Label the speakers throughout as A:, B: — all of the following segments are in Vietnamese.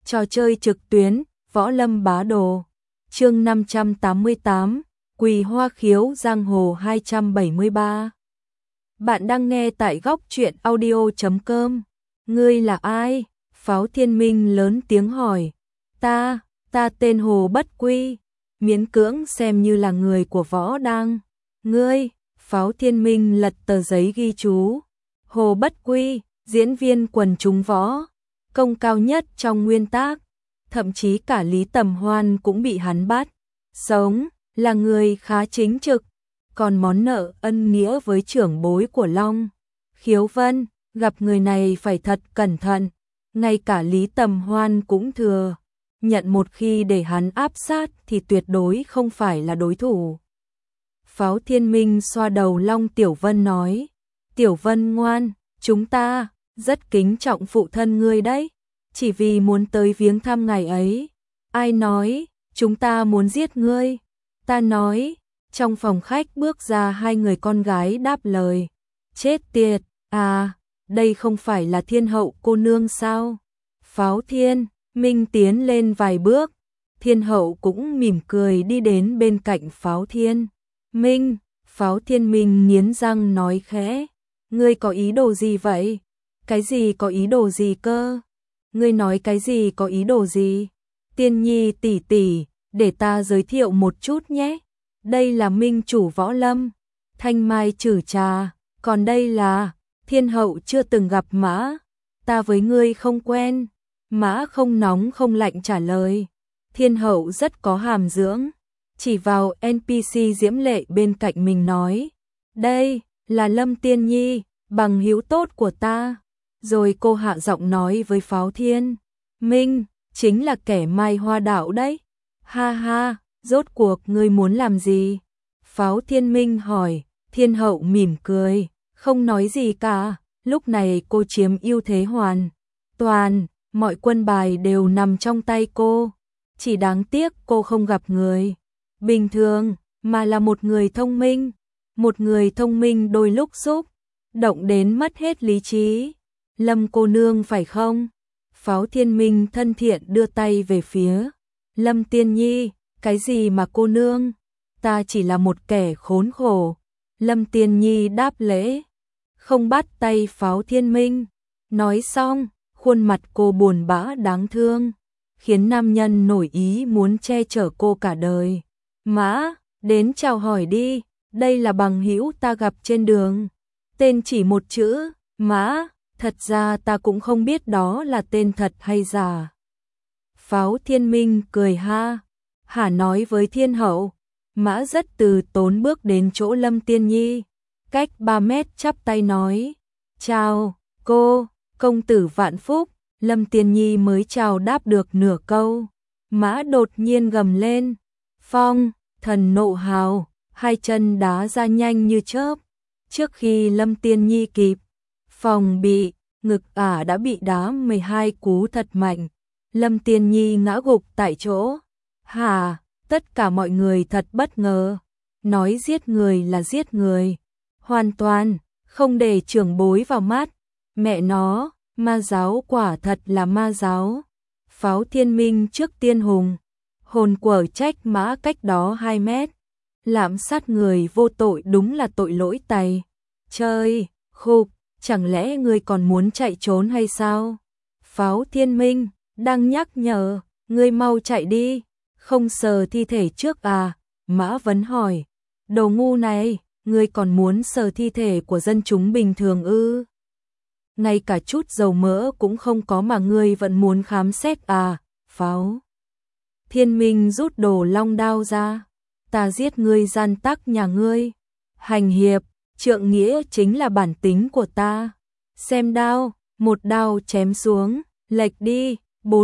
A: Trò chơi trực tuyến, Võ Lâm Bá Đồ. Chương 588, Quỳ Hoa Khiếu Giang Hồ 273. Bạn đang nghe tại góc truyện audio.com. Ngươi là ai? Pháo Thiên Minh lớn tiếng hỏi. Ta tên Hồ Bất Quy, miễn cưỡng xem như là người của Võ Đang. Ngươi? Pháo Thiên Minh lật tờ giấy ghi chú. Hồ Bất Quy, diễn viên quần chúng võ, công cao nhất trong nguyên tác, thậm chí cả Lý Tầm Hoan cũng bị hắn bắt sống, là người khá chính trực, còn món nợ ân nghĩa với trưởng bối của Long Khiếu Vân, gặp người này phải thật cẩn thận, ngay cả Lý Tầm Hoan cũng thừa nhận một khi để hắn áp sát thì tuyệt đối không phải là đối thủ. Pháo Thiên Minh xoa đầu Long Tiểu Vân nói, Tiểu Vân ngoan, chúng ta rất kính trọng phụ thân ngươi đấy, chỉ vì muốn tới viếng thăm ngày ấy. Ai nói chúng ta muốn giết ngươi? Ta nói. Trong phòng khách bước ra hai người con gái đáp lời. Chết tiệt, à, đây không phải là Thiên Hậu cô nương sao? Pháo Thiên Minh tiến lên vài bước, Thiên Hậu cũng mỉm cười đi đến bên cạnh Pháo Thiên Minh. Pháo Thiên Minh nghiến răng nói khẽ, ngươi có ý đồ gì vậy? Cái gì có ý đồ gì cơ? Ngươi nói cái gì có ý đồ gì? Tiên Nhi tỷ tỷ, để ta giới thiệu một chút nhé. Đây là minh chủ Võ Lâm, Thanh Mai Trử Trà, còn đây là Thiên Hậu chưa từng gặp Mã, ta với ngươi không quen. Mã không nóng không lạnh trả lời. Thiên Hậu rất có hàm dưỡng, chỉ vào NPC diễm lệ bên cạnh mình nói, đây là Lâm Tiên Nhi, bằng hữu tốt của ta. Rồi cô hạ giọng nói với Pháo Thiên Minh, chính là kẻ Mai Hoa Đạo đấy. Ha ha, rốt cuộc ngươi muốn làm gì? Pháo Thiên Minh hỏi. Thiên Hậu mỉm cười, không nói gì cả. Lúc này cô chiếm ưu thế hoàn toàn, mọi quân bài đều nằm trong tay cô. Chỉ đáng tiếc cô không gặp người bình thường, mà là một người thông minh. Một người thông minh đôi lúc xúc động đến mất hết lý trí. Lâm cô nương phải không? Pháo Thiên Minh thân thiện đưa tay về phía Lâm Tiên Nhi, cái gì mà cô nương? Ta chỉ là một kẻ khốn khổ. Lâm Tiên Nhi đáp lễ, không bắt tay Pháo Thiên Minh. Nói xong, khuôn mặt cô buồn bã đáng thương, khiến nam nhân nổi ý muốn che chở cô cả đời. Mã, đến chào hỏi đi, đây là bằng hữu ta gặp trên đường. Tên chỉ một chữ, Mã. Thật ra ta cũng không biết đó là tên thật hay giả. Pháo Thiên Minh cười ha hả nói với Thiên Hậu. Mã rất từ tốn bước đến chỗ Lâm Tiên Nhi, cách 3 mét chắp tay nói, chào cô, công tử vạn phúc. Lâm Tiên Nhi mới chào đáp được nửa câu, Mã đột nhiên gầm lên, phong thần nộ hào, hai chân đá ra nhanh như chớp. Trước khi Lâm Tiên Nhi kịp phòng bị, ngực ả đã bị đá 12 cú thật mạnh. Lâm Tiên Nhi ngã gục tại chỗ. Hà, tất cả mọi người thật bất ngờ. Nói giết người là giết người, hoàn toàn không để trưởng bối vào mắt. Mẹ nó, ma giáo quả thật là ma giáo. Pháo Thiên Minh trước tiên hồn quở trách Mã cách đó 2 mét. Lạm sát người vô tội đúng là tội lỗi tày trời. Khục, chẳng lẽ ngươi còn muốn chạy trốn hay sao? Pháo Thiên Minh đang nhắc nhở, ngươi mau chạy đi, không sờ thi thể trước à? Mã Vấn hỏi, đồ ngu này, ngươi còn muốn sờ thi thể của dân chúng bình thường ư? Ngay cả chút dầu mỡ cũng không có mà ngươi vẫn muốn khám xét à? Pháo Thiên Minh rút đồ long đao ra, ta giết ngươi gian tắc nhà ngươi. Hành hiệp trượng nghĩa chính là bản tính của ta. Xem đao, một đao chém xuống, lệch đi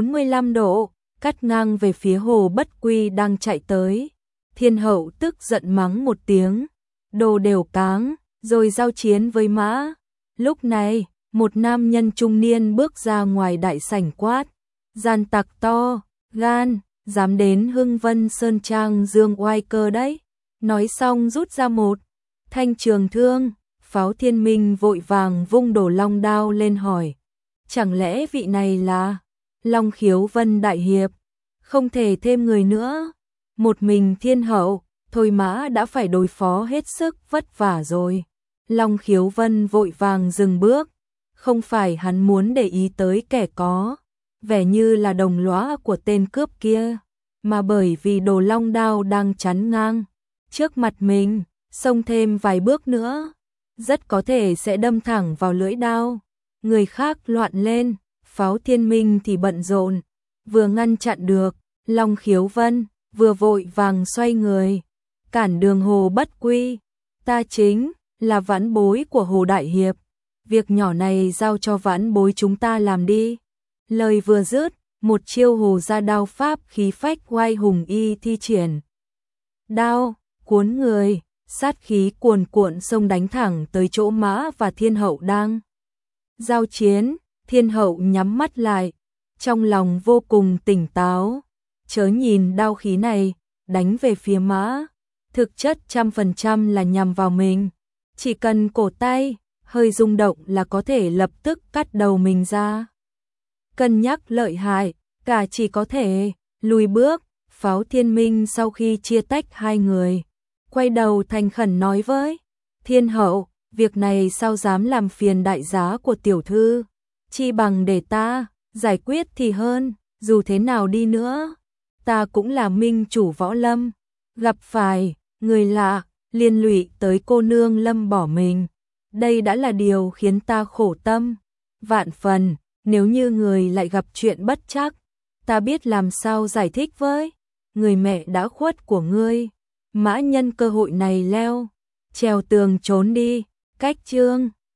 A: 45 độ, cắt ngang về phía Hồ Bất Quy đang chạy tới. Thiên Hậu tức giận mắng một tiếng, đồ đều cáng, rồi giao chiến với Mã. Lúc này, một nam nhân trung niên bước ra ngoài đại sảnh quát, gian tặc to gan, dám đến Hưng Vân Sơn Trang dương oai cơ đấy. Nói xong rút ra một thanh trường thương. Pháo Thiên Minh vội vàng vung đồ long đao lên hỏi, chẳng lẽ vị này là Long Khiếu Vân đại hiệp, không thể thêm người nữa. Một mình thiên hậu, Thôi Mã đã phải đối phó hết sức vất vả rồi. Long Khiếu Vân vội vàng dừng bước, không phải hắn muốn để ý tới kẻ có vẻ như là đồng lõa của tên cướp kia, mà bởi vì Đồ Long đao đang chắn ngang trước mặt mình, xông thêm vài bước nữa, rất có thể sẽ đâm thẳng vào lưỡi đao. Người khác loạn lên, Pháo Thiên Minh thì bận rộn, vừa ngăn chặn được, Long Khiếu Vân vừa vội vàng xoay người, cản đường Hồ Bất Quy. Ta chính là vãn bối của Hồ Đại Hiệp, việc nhỏ này giao cho vãn bối chúng ta làm đi. Lời vừa dứt, một chiêu Hồ ra đao pháp khí phách oai hùng y thi triển. Đao, cuốn người, sát khí cuồn cuộn xông đánh thẳng tới chỗ Mã và Thiên Hậu đang giao chiến. Thiên Hậu nhắm mắt lại, trong lòng vô cùng tỉnh táo, chớ nhìn đao khí này, đánh về phía Mã, thực chất 100% là nhằm vào mình. Chỉ cần cổ tay hơi rung động là có thể lập tức cắt đầu mình ra. Cân nhắc lợi hại, cả chỉ có thể lùi bước. Pháo Thiên Minh sau khi chia tách hai người, quay đầu thành khẩn nói với Thiên Hậu, việc này sao dám làm phiền đại giá của tiểu thư, chi bằng để ta giải quyết thì hơn. Dù thế nào đi nữa, ta cũng là minh chủ võ lâm, gặp phải người lạ liên lụy tới cô nương Lâm bỏ mình, đây đã là điều khiến ta khổ tâm vạn phần. Nếu như người lại gặp chuyện bất trắc, ta biết làm sao giải thích với người mẹ đã khuất của ngươi. Mã nhân cơ hội này leo trèo tường trốn đi. Cách chương